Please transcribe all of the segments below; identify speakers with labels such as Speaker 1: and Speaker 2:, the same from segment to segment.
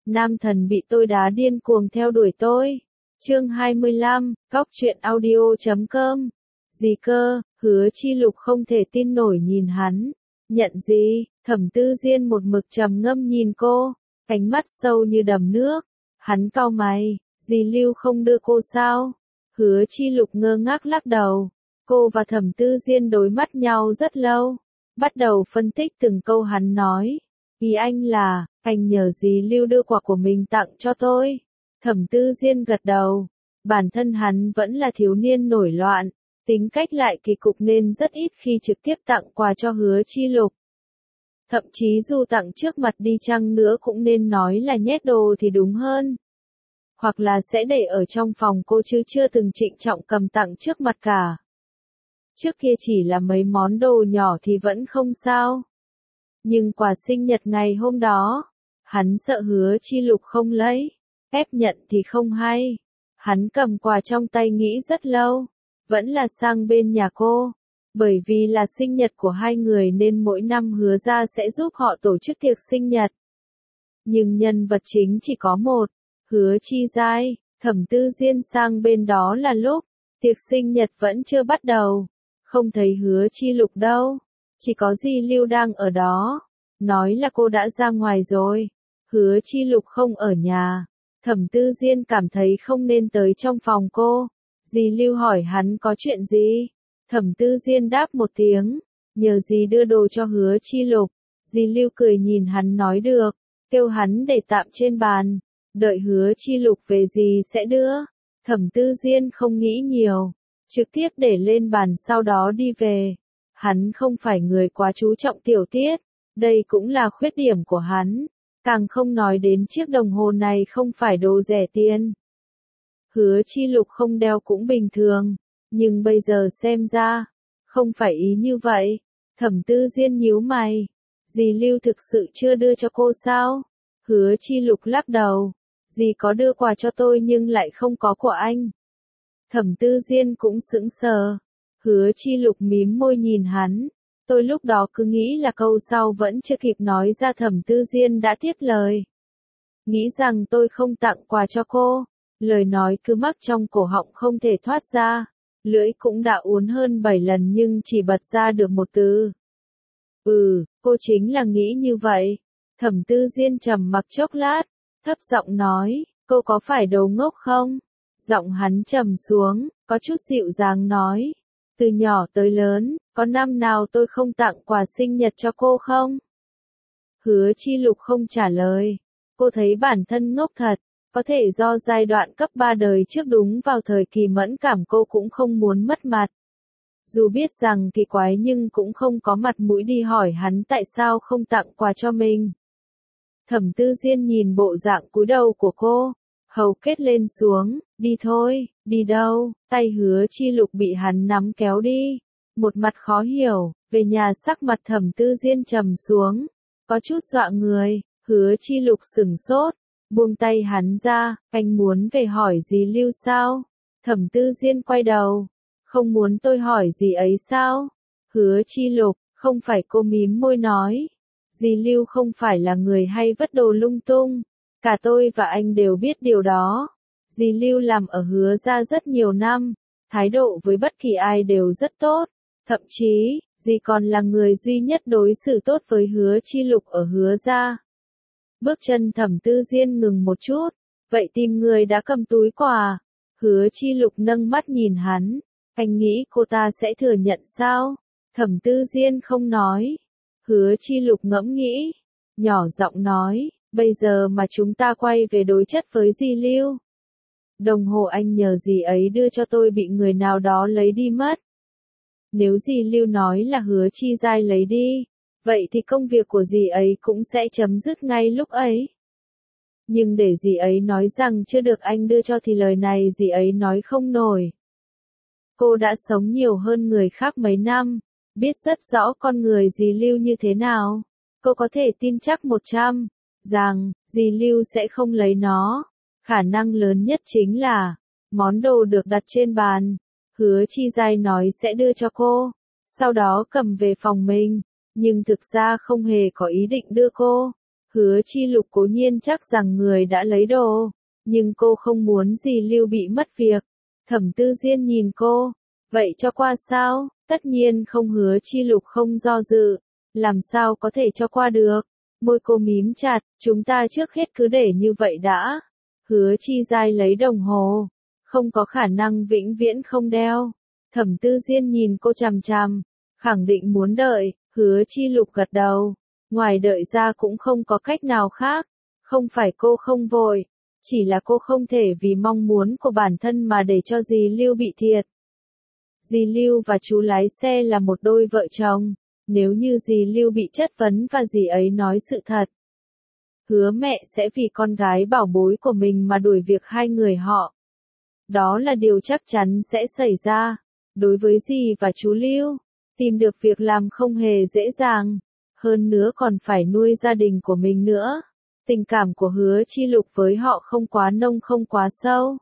Speaker 1: Nam thần bị tôi đá điên cuồng theo đuổi tôi. Chương 25, Góc truyện audio.com. Gì cơ? Hứa Chi Lục không thể tin nổi nhìn hắn. Nhận gì? Thẩm Tư Diên một mực trầm ngâm nhìn cô, ánh mắt sâu như đầm nước. Hắn cau mày, dì Lưu không đưa cô sao? Hứa Chi Lục ngơ ngác lắc đầu. Cô và Thẩm Tư Diên đối mắt nhau rất lâu, bắt đầu phân tích từng câu hắn nói. Ý anh là, anh nhờ dì Lưu đưa quà của mình tặng cho tôi. Thẩm Tư Diên gật đầu. Bản thân hắn vẫn là thiếu niên nổi loạn, tính cách lại kỳ cục nên rất ít khi trực tiếp tặng quà cho Hứa Chi Lục. Thậm chí dù tặng trước mặt đi chăng nữa cũng nên nói là nhét đồ thì đúng hơn. Hoặc là sẽ để ở trong phòng cô chứ chưa từng trịnh trọng cầm tặng trước mặt cả. Trước kia chỉ là mấy món đồ nhỏ thì vẫn không sao. Nhưng quà sinh nhật ngày hôm đó, hắn sợ Hứa Chi Lục không lấy, ép nhận thì không hay. Hắn cầm quà trong tay nghĩ rất lâu, vẫn là sang bên nhà cô. Bởi vì là sinh nhật của hai người nên mỗi năm Hứa ra sẽ giúp họ tổ chức tiệc sinh nhật. Nhưng nhân vật chính chỉ có một, Hứa Chi Giai. Thẩm Tư Diên sang bên đó là lúc tiệc sinh nhật vẫn chưa bắt đầu. Không thấy Hứa Chi Lục đâu, chỉ có dì Lưu đang ở đó. Nói là cô đã ra ngoài rồi. Hứa Chi Lục không ở nhà. Thẩm Tư Diên cảm thấy không nên tới trong phòng cô. Dì Lưu hỏi hắn có chuyện gì. Thẩm Tư Diên đáp một tiếng, nhờ dì đưa đồ cho Hứa Chi Lục. Dì Lưu cười nhìn hắn nói được, kêu hắn để tạm trên bàn, đợi Hứa Chi Lục về dì sẽ đưa. Thẩm Tư Diên không nghĩ nhiều, trực tiếp để lên bàn sau đó đi về. Hắn không phải người quá chú trọng tiểu tiết, đây cũng là khuyết điểm của hắn. Càng không nói đến chiếc đồng hồ này không phải đồ rẻ tiền. Hứa Chi Lục không đeo cũng bình thường, nhưng bây giờ xem ra, không phải ý như vậy. Thẩm Tư Diên nhíu mày, dì Lưu thực sự chưa đưa cho cô sao? Hứa Chi Lục lắc đầu, dì có đưa quà cho tôi nhưng lại không có của anh. Thẩm Tư Diên cũng sững sờ. Hứa Chi Lục mím môi nhìn hắn. Tôi lúc đó cứ nghĩ là câu sau vẫn chưa kịp nói ra Thẩm Tư Diên đã tiếp lời. Nghĩ rằng tôi không tặng quà cho cô. Lời nói cứ mắc trong cổ họng không thể thoát ra. Lưỡi cũng đã uốn hơn 7 lần nhưng chỉ bật ra được một từ. Cô chính là nghĩ như vậy. Thẩm Tư Diên trầm mặc chốc lát, thấp giọng nói, cô có phải đồ ngốc không? Giọng hắn trầm xuống, có chút dịu dàng nói. Từ nhỏ tới lớn, có năm nào tôi không tặng quà sinh nhật cho cô không? Hứa Chi Lục không trả lời. Cô thấy bản thân ngốc thật, có thể do giai đoạn cấp 3 đời trước đúng vào thời kỳ mẫn cảm cô cũng không muốn mất mặt. Dù biết rằng kỳ quái nhưng cũng không có mặt mũi đi hỏi hắn tại sao không tặng quà cho mình. Thẩm Tư Diên nhìn bộ dạng cúi đầu của cô, hầu kết lên xuống, đi thôi, đi đâu? Tay Hứa Chi Lục bị hắn nắm kéo đi, một mặt khó hiểu. Về nhà sắc mặt Thẩm Tư Diên trầm xuống, có chút dọa người. Hứa Chi Lục sửng sốt, buông tay hắn ra. Anh muốn về hỏi dì Lưu sao? Thẩm Tư Diên quay đầu, không muốn tôi hỏi dì ấy sao? Hứa Chi Lục, không phải. Cô mím môi nói, dì Lưu không phải là người hay vất đồ lung tung. Cả tôi và anh đều biết điều đó. Dì Lưu làm ở Hứa ra rất nhiều năm, thái độ với bất kỳ ai đều rất tốt. Thậm chí, dì còn là người duy nhất đối xử tốt với Hứa Chi Lục ở Hứa ra. Bước chân Thẩm Tư Diên ngừng một chút. Vậy tìm người đã cầm túi quà. Hứa Chi Lục nâng mắt nhìn hắn. Anh nghĩ cô ta sẽ thừa nhận sao? Thẩm Tư Diên không nói. Hứa Chi Lục ngẫm nghĩ, nhỏ giọng nói, bây giờ mà chúng ta quay về đối chất với dì Lưu. Đồng hồ anh nhờ dì ấy đưa cho tôi bị người nào đó lấy đi mất. Nếu dì Lưu nói là Hứa Chi Giai lấy đi, vậy thì công việc của dì ấy cũng sẽ chấm dứt ngay lúc ấy. Nhưng để dì ấy nói rằng chưa được anh đưa cho thì lời này dì ấy nói không nổi. Cô đã sống nhiều hơn người khác mấy năm, biết rất rõ con người dì Lưu như thế nào. Cô có thể tin chắc 100 rằng dì Lưu sẽ không lấy nó. Khả năng lớn nhất chính là món đồ được đặt trên bàn. Hứa Chi Giai nói sẽ đưa cho cô, sau đó cầm về phòng mình, nhưng thực ra không hề có ý định đưa cô. Hứa Chi Lục cố nhiên chắc rằng người đã lấy đồ, nhưng cô không muốn dì Lưu bị mất việc. Thẩm Tư Diên nhìn cô, vậy cho qua sao? Tất nhiên không. Hứa Chi Lục không do dự, làm sao có thể cho qua được? Môi cô mím chặt, chúng ta trước hết cứ để như vậy đã. Hứa Chi Giai lấy đồng hồ, không có khả năng vĩnh viễn không đeo. Thẩm Tư Diên nhìn cô chằm chằm, khẳng định muốn đợi. Hứa Chi Lục gật đầu, ngoài đợi ra cũng không có cách nào khác. Không phải cô không vội, chỉ là cô không thể vì mong muốn của bản thân mà để cho dì Lưu bị thiệt. Dì Lưu và chú lái xe là một đôi vợ chồng, nếu như dì Lưu bị chất vấn và dì ấy nói sự thật, hứa mẹ sẽ vì con gái bảo bối của mình mà đuổi việc hai người họ. Đó là điều chắc chắn sẽ xảy ra. Đối với dì và chú Lưu, tìm được việc làm không hề dễ dàng, hơn nữa còn phải nuôi gia đình của mình nữa. Tình cảm của Hứa Chi Lục với họ không quá nông không quá sâu.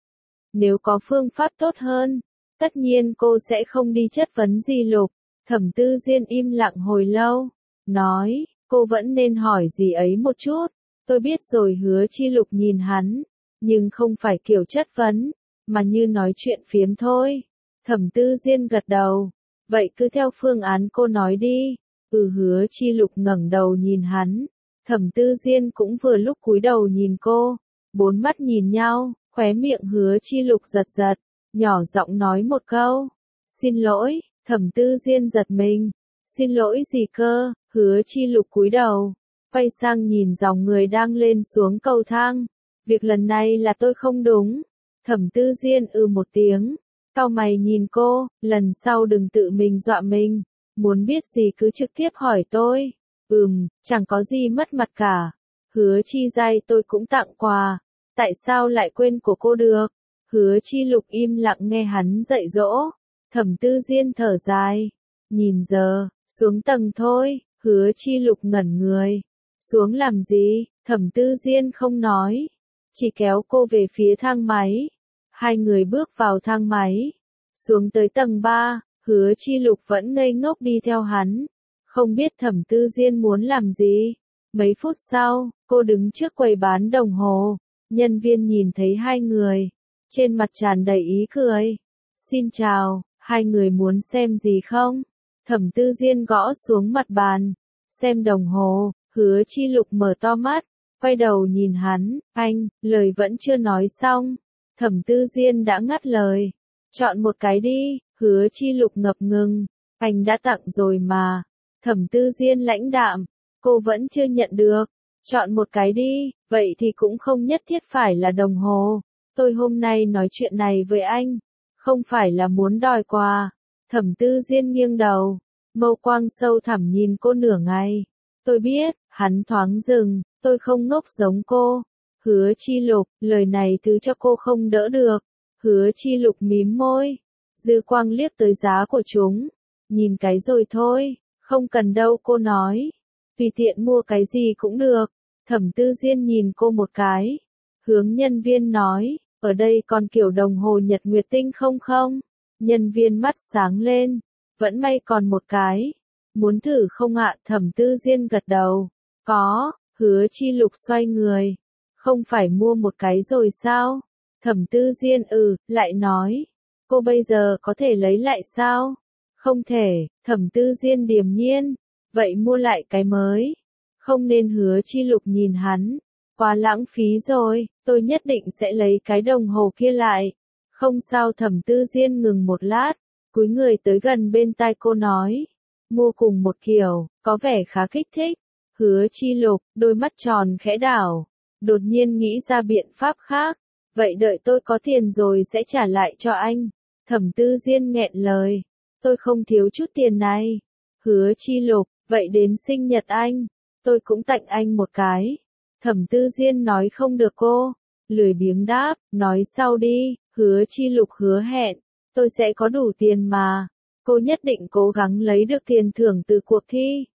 Speaker 1: Nếu có phương pháp tốt hơn, tất nhiên cô sẽ không đi chất vấn dì Lục. Thẩm Tư Diên im lặng hồi lâu, nói, cô vẫn nên hỏi dì ấy một chút. Tôi biết rồi. Hứa Chi Lục nhìn hắn, nhưng không phải kiểu chất vấn, mà như nói chuyện phiếm thôi. Thẩm Tư Diên gật đầu, vậy cứ theo phương án cô nói đi. Hứa Chi Lục ngẩng đầu nhìn hắn, Thẩm Tư Diên cũng vừa lúc cúi đầu nhìn cô, bốn mắt nhìn nhau, khóe miệng Hứa Chi Lục giật giật, nhỏ giọng nói một câu, xin lỗi. Thẩm Tư Diên giật mình, xin lỗi gì cơ? Hứa Chi Lục cúi đầu, quay sang nhìn dòng người đang lên xuống cầu thang, việc lần này là tôi không đúng. Thẩm Tư Diên một tiếng, cau mày nhìn cô, lần sau đừng tự mình dọa mình, muốn biết gì cứ trực tiếp hỏi tôi. Chẳng có gì mất mặt cả. Hứa Chi Giai tôi cũng tặng quà, tại sao lại quên của cô được? Hứa Chi Lục im lặng nghe hắn dạy dỗ. Thẩm Tư Diên thở dài, nhìn giờ, xuống tầng thôi. Hứa Chi Lục ngẩn người, xuống làm gì? Thẩm Tư Diên không nói, chỉ kéo cô về phía thang máy. Hai người bước vào thang máy, xuống tới tầng 3, Hứa Chi Lục vẫn ngây ngốc đi theo hắn, không biết Thẩm Tư Diên muốn làm gì. Mấy phút sau, cô đứng trước quầy bán đồng hồ, nhân viên nhìn thấy hai người, trên mặt tràn đầy ý cười. Xin chào, hai người muốn xem gì không? Thẩm Tư Diên gõ xuống mặt bàn, xem đồng hồ. Hứa Chi Lục mở to mắt, quay đầu nhìn hắn, anh, lời vẫn chưa nói xong. Thẩm Tư Diên đã ngắt lời, chọn một cái đi. Hứa Chi Lục ngập ngừng, anh đã tặng rồi mà. Thẩm Tư Diên lãnh đạm, cô vẫn chưa nhận được, chọn một cái đi, vậy thì cũng không nhất thiết phải là đồng hồ. Tôi hôm nay nói chuyện này với anh, không phải là muốn đòi quà. Thẩm Tư Diên nghiêng đầu, mâu quang sâu thẳm nhìn cô nửa ngày. Tôi biết. Hắn thoáng dừng, tôi không ngốc giống cô. Hứa Chi Lục, lời này thứ cho cô không đỡ được. Hứa Chi Lục mím môi, dư quang liếc tới giá của chúng, nhìn cái rồi thôi, không cần đâu. Cô nói, tùy tiện mua cái gì cũng được. Thẩm Tư Diên nhìn cô một cái, hướng nhân viên nói, ở đây còn kiểu đồng hồ nhật nguyệt tinh không không? Nhân viên mắt sáng lên, vẫn may còn một cái. Muốn thử không ạ? Thẩm Tư Diên gật đầu, có. Hứa Chi Lục xoay người, không phải mua một cái rồi sao? Thẩm Tư Diên lại nói, cô bây giờ có thể lấy lại sao? Không thể. Thẩm Tư Diên điềm nhiên, vậy mua lại cái mới. Không nên. Hứa Chi Lục nhìn hắn, quá lãng phí rồi, tôi nhất định sẽ lấy cái đồng hồ kia lại. Không sao. Thẩm Tư Diên ngừng một lát, cúi người tới gần bên tai cô nói, mua cùng một kiểu, có vẻ khá kích thích. Hứa Chi Lục, đôi mắt tròn khẽ đảo, đột nhiên nghĩ ra biện pháp khác. Vậy đợi tôi có tiền rồi sẽ trả lại cho anh. Thẩm Tư Diên nghẹn lời, tôi không thiếu chút tiền này. Hứa Chi Lục, vậy đến sinh nhật anh, tôi cũng tặng anh một cái. Thẩm Tư Diên nói không được. Cô lười biếng đáp, nói sau đi. Hứa Chi Lục hứa hẹn, tôi sẽ có đủ tiền mà. Cô nhất định cố gắng lấy được tiền thưởng từ cuộc thi.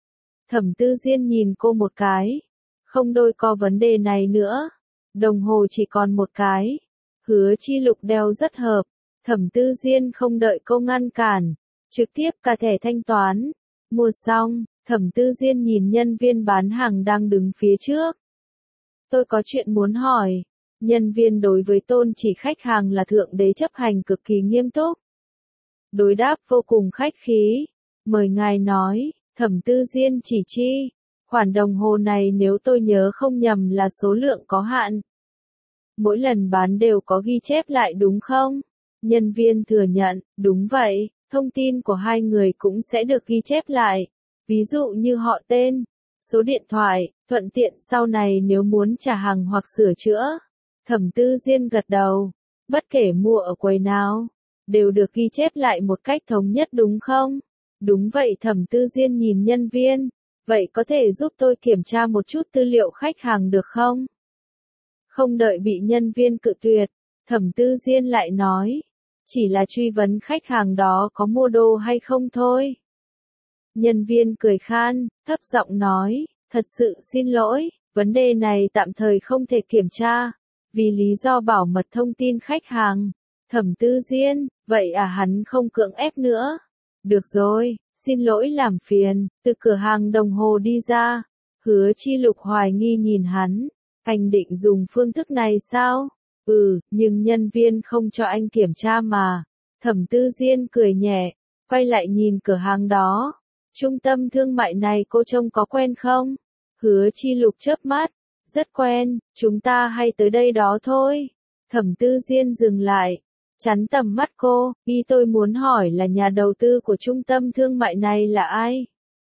Speaker 1: Thẩm Tư Diên nhìn cô một cái, không đôi co vấn đề này nữa. Đồng hồ chỉ còn một cái, Hứa Chi Lục đeo rất hợp. Thẩm Tư Diên không đợi cô ngăn cản, trực tiếp cả thẻ thanh toán. Mua xong, Thẩm Tư Diên nhìn nhân viên bán hàng đang đứng phía trước. Tôi có chuyện muốn hỏi. Nhân viên đối với tôn chỉ khách hàng là thượng đế chấp hành cực kỳ nghiêm túc. Đối đáp vô cùng khách khí. Mời ngài nói, Thẩm Tư Diên chỉ chi. Khoản đồng hồ này nếu tôi nhớ không nhầm là số lượng có hạn. Mỗi lần bán đều có ghi chép lại đúng không? Nhân viên thừa nhận, đúng vậy, thông tin của hai người cũng sẽ được ghi chép lại. Ví dụ như họ tên, số điện thoại, thuận tiện sau này nếu muốn trả hàng hoặc sửa chữa. Thẩm Tư Diên gật đầu, bất kể mua ở quầy nào, đều được ghi chép lại một cách thống nhất đúng không? Đúng vậy. Thẩm Tư Diên nhìn nhân viên, vậy có thể giúp tôi kiểm tra một chút tư liệu khách hàng được không? Không đợi bị nhân viên cự tuyệt, Thẩm Tư Diên lại nói, chỉ là truy vấn khách hàng đó có mua đồ hay không thôi. Nhân viên cười khan, thấp giọng nói, thật sự xin lỗi, vấn đề này tạm thời không thể kiểm tra, vì lý do bảo mật thông tin khách hàng. Thẩm Tư Diên, vậy à, hắn không cưỡng ép nữa. Được rồi, xin lỗi làm phiền. Từ cửa hàng đồng hồ đi ra, Hứa Chi Lục hoài nghi nhìn hắn, anh định dùng phương thức này sao? Nhưng nhân viên không cho anh kiểm tra mà. Thẩm Tư Diên cười nhẹ, quay lại nhìn cửa hàng đó. Trung tâm thương mại này cô trông có quen không? Hứa Chi Lục chớp mắt, rất quen, chúng ta hay tới đây đó thôi. Thẩm Tư Diên dừng lại, chắn tầm mắt cô, tôi muốn hỏi là nhà đầu tư của trung tâm thương mại này là ai?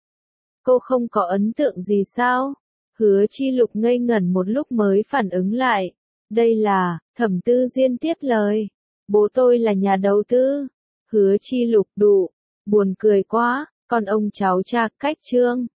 Speaker 1: Cô không có ấn tượng gì sao? Hứa Chi Lục ngây ngẩn một lúc mới phản ứng lại. Đây là, Thẩm Tư Diên tiếp lời. Bố tôi là nhà đầu tư. Hứa Chi Lục đụ, buồn cười quá, con ông cháu cha cách trương.